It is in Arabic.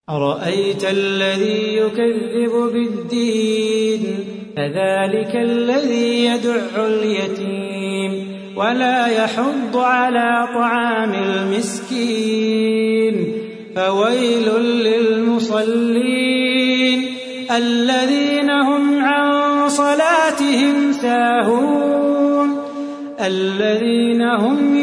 أرأيت الذي يكذب بالدين فذلك الذي يدع اليتيم ولا يحض على طعام المسكين فويل للمصلين الذين هم عن صلاتهم ساهون الذين هم